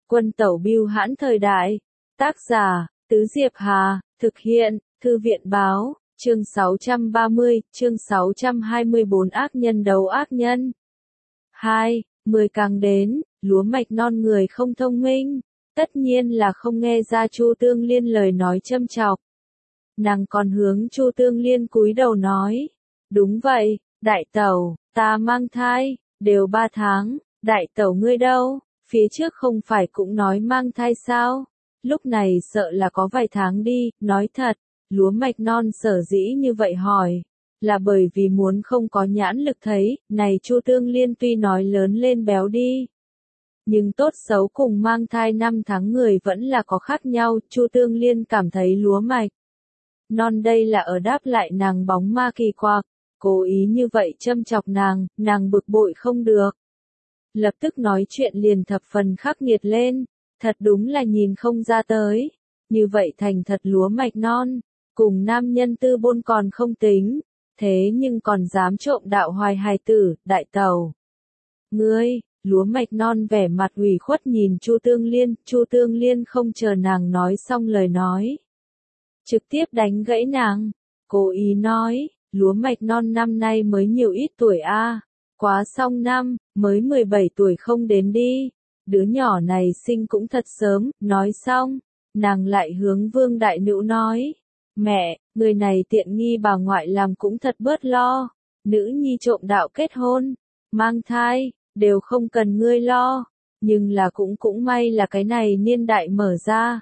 Quân tẩu bưu hãn thời đại. Tác giả, Tứ Diệp Hà, thực hiện, Thư viện báo, chương 630, chương 624 ác nhân đấu ác nhân. 2. 10 càng đến, lúa mạch non người không thông minh, tất nhiên là không nghe ra Chu Tương Liên lời nói châm chọc. Nàng còn hướng Chu Tương Liên cúi đầu nói, đúng vậy, đại tẩu, ta mang thai, đều 3 tháng, đại tẩu ngươi đâu, phía trước không phải cũng nói mang thai sao, lúc này sợ là có vài tháng đi, nói thật, lúa mạch non sở dĩ như vậy hỏi, là bởi vì muốn không có nhãn lực thấy, này Chu Tương Liên tuy nói lớn lên béo đi, nhưng tốt xấu cùng mang thai 5 tháng người vẫn là có khác nhau, Chu Tương Liên cảm thấy lúa mạch non đây là ở đáp lại nàng bóng ma kỳ quặc, cố ý như vậy châm chọc nàng bực bội không được. Lập tức nói chuyện liền thập phần khắc nghiệt lên, thật đúng là nhìn không ra tới, như vậy thành thật lúa mạch non, cùng nam nhân tư bôn còn không tính, thế nhưng còn dám trộm đạo hoài hài tử, đại tẩu. Ngươi, lúa mạch non vẻ mặt ủy khuất nhìn Chu Tương Liên không chờ nàng nói xong lời nói. Trực tiếp đánh gãy nàng, cố ý nói, lúa mạch non năm nay mới nhiều ít tuổi a, quá xong năm, mới 17 tuổi không đến đi, đứa nhỏ này sinh cũng thật sớm, nói xong, nàng lại hướng Vương Đại Nữu nói, mẹ, người này tiện nghi bà ngoại làm cũng thật bớt lo, nữ nhi trộm đạo kết hôn, mang thai, đều không cần ngươi lo, nhưng là cũng may là cái này niên đại mở ra.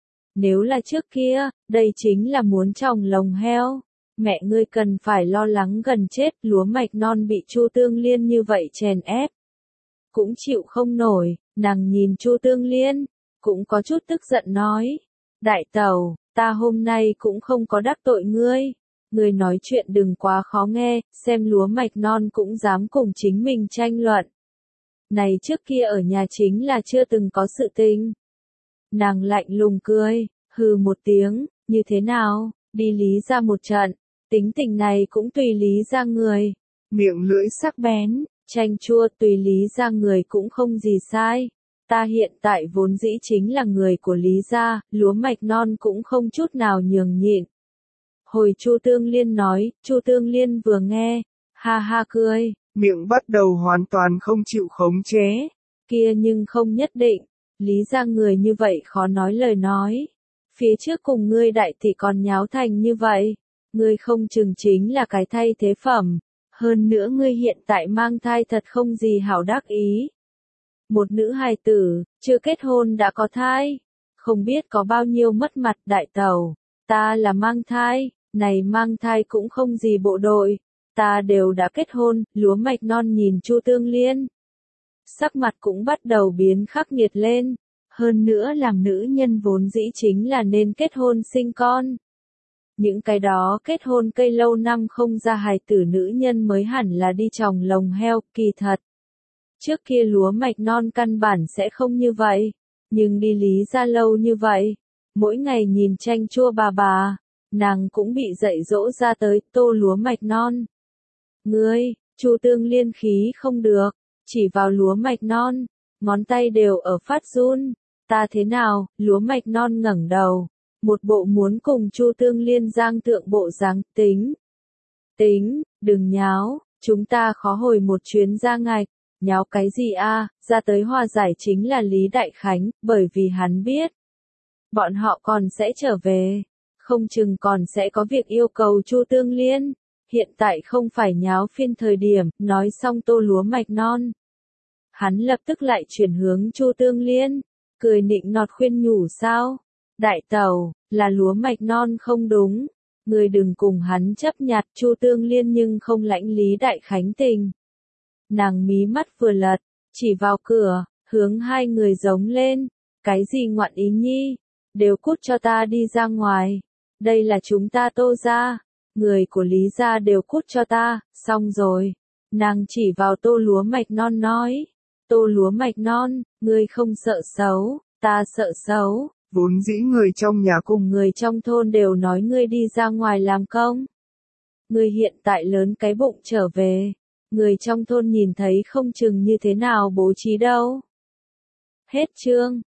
Nếu là trước kia, đây chính là muốn trồng lồng heo. Mẹ ngươi cần phải lo lắng gần chết, lúa mạch non bị Chu Tương Liên như vậy chèn ép. Cũng chịu không nổi, nàng nhìn Chu Tương Liên, cũng có chút tức giận nói. Đại tẩu, ta hôm nay cũng không có đắc tội ngươi. Ngươi nói chuyện đừng quá khó nghe, xem lúa mạch non cũng dám cùng chính mình tranh luận. Này trước kia ở nhà chính là chưa từng có sự tình. Nàng lạnh lùng cười, hừ một tiếng, như thế nào, đi Lý ra một trận, tính tình này cũng tùy Lý ra người, miệng lưỡi sắc bén, chanh chua tùy Lý ra người cũng không gì sai, ta hiện tại vốn dĩ chính là người của Lý gia, lúa mạch non cũng không chút nào nhường nhịn. Hồi Chu Tương Liên nói, Chu Tương Liên vừa nghe, ha ha cười, miệng bắt đầu hoàn toàn không chịu khống chế, kia nhưng không nhất định. Lý ra người như vậy khó nói lời nói. Phía trước cùng ngươi đại tỷ còn nháo thành như vậy. Ngươi không chừng chính là cái thay thế phẩm. Hơn nữa ngươi hiện tại mang thai thật không gì hảo đắc ý. Một nữ hài tử, chưa kết hôn đã có thai. Không biết có bao nhiêu mất mặt đại tẩu. Ta là mang thai, này mang thai cũng không gì bộ đội. Ta đều đã kết hôn, lúa mạch non nhìn Chu Tương Liên. Sắc mặt cũng bắt đầu biến khắc nghiệt lên, hơn nữa làm nữ nhân vốn dĩ chính là nên kết hôn sinh con. Những cái đó kết hôn cây lâu năm không ra hài tử nữ nhân mới hẳn là đi trồng lồng heo, kỳ thật. Trước kia lúa mạch non căn bản sẽ không như vậy, nhưng đi Lý ra lâu như vậy, mỗi ngày nhìn chanh chua bà, nàng cũng bị dạy dỗ ra tới tô lúa mạch non. Ngươi, Chu Tương Liên khí không được. Chỉ vào lúa mạch non, ngón tay đều ở phát run, ta thế nào, lúa mạch non ngẩng đầu, một bộ muốn cùng Chu Tương Liên giang tượng bộ dáng, tính, đừng nháo, chúng ta khó hồi một chuyến ra ngạch, nháo cái gì a, ra tới hòa giải chính là Lý Đại Khánh, bởi vì hắn biết, bọn họ còn sẽ trở về, không chừng còn sẽ có việc yêu cầu Chu Tương Liên. Hiện tại không phải nháo phiên thời điểm, nói xong tô lúa mạch non. Hắn lập tức lại chuyển hướng Chu Tương Liên, cười nịnh nọt khuyên nhủ sao? Đại tẩu, là lúa mạch non không đúng, người đừng cùng hắn chấp nhặt Chu Tương Liên nhưng không lãnh Lý Đại Khánh tình. Nàng mí mắt vừa lật, chỉ vào cửa, hướng hai người giống lên, cái gì ngoạn ý nhi, đều cút cho ta đi ra ngoài, đây là chúng ta Tô gia. Người của Lý gia đều cút cho ta, xong rồi. Nàng chỉ vào tô lúa mạch non nói. Tô lúa mạch non, ngươi không sợ xấu, ta sợ xấu. Vốn dĩ người trong nhà cùng người trong thôn đều nói ngươi đi ra ngoài làm công. Ngươi hiện tại lớn cái bụng trở về. Người trong thôn nhìn thấy không chừng như thế nào bố trí đâu. Hết chương.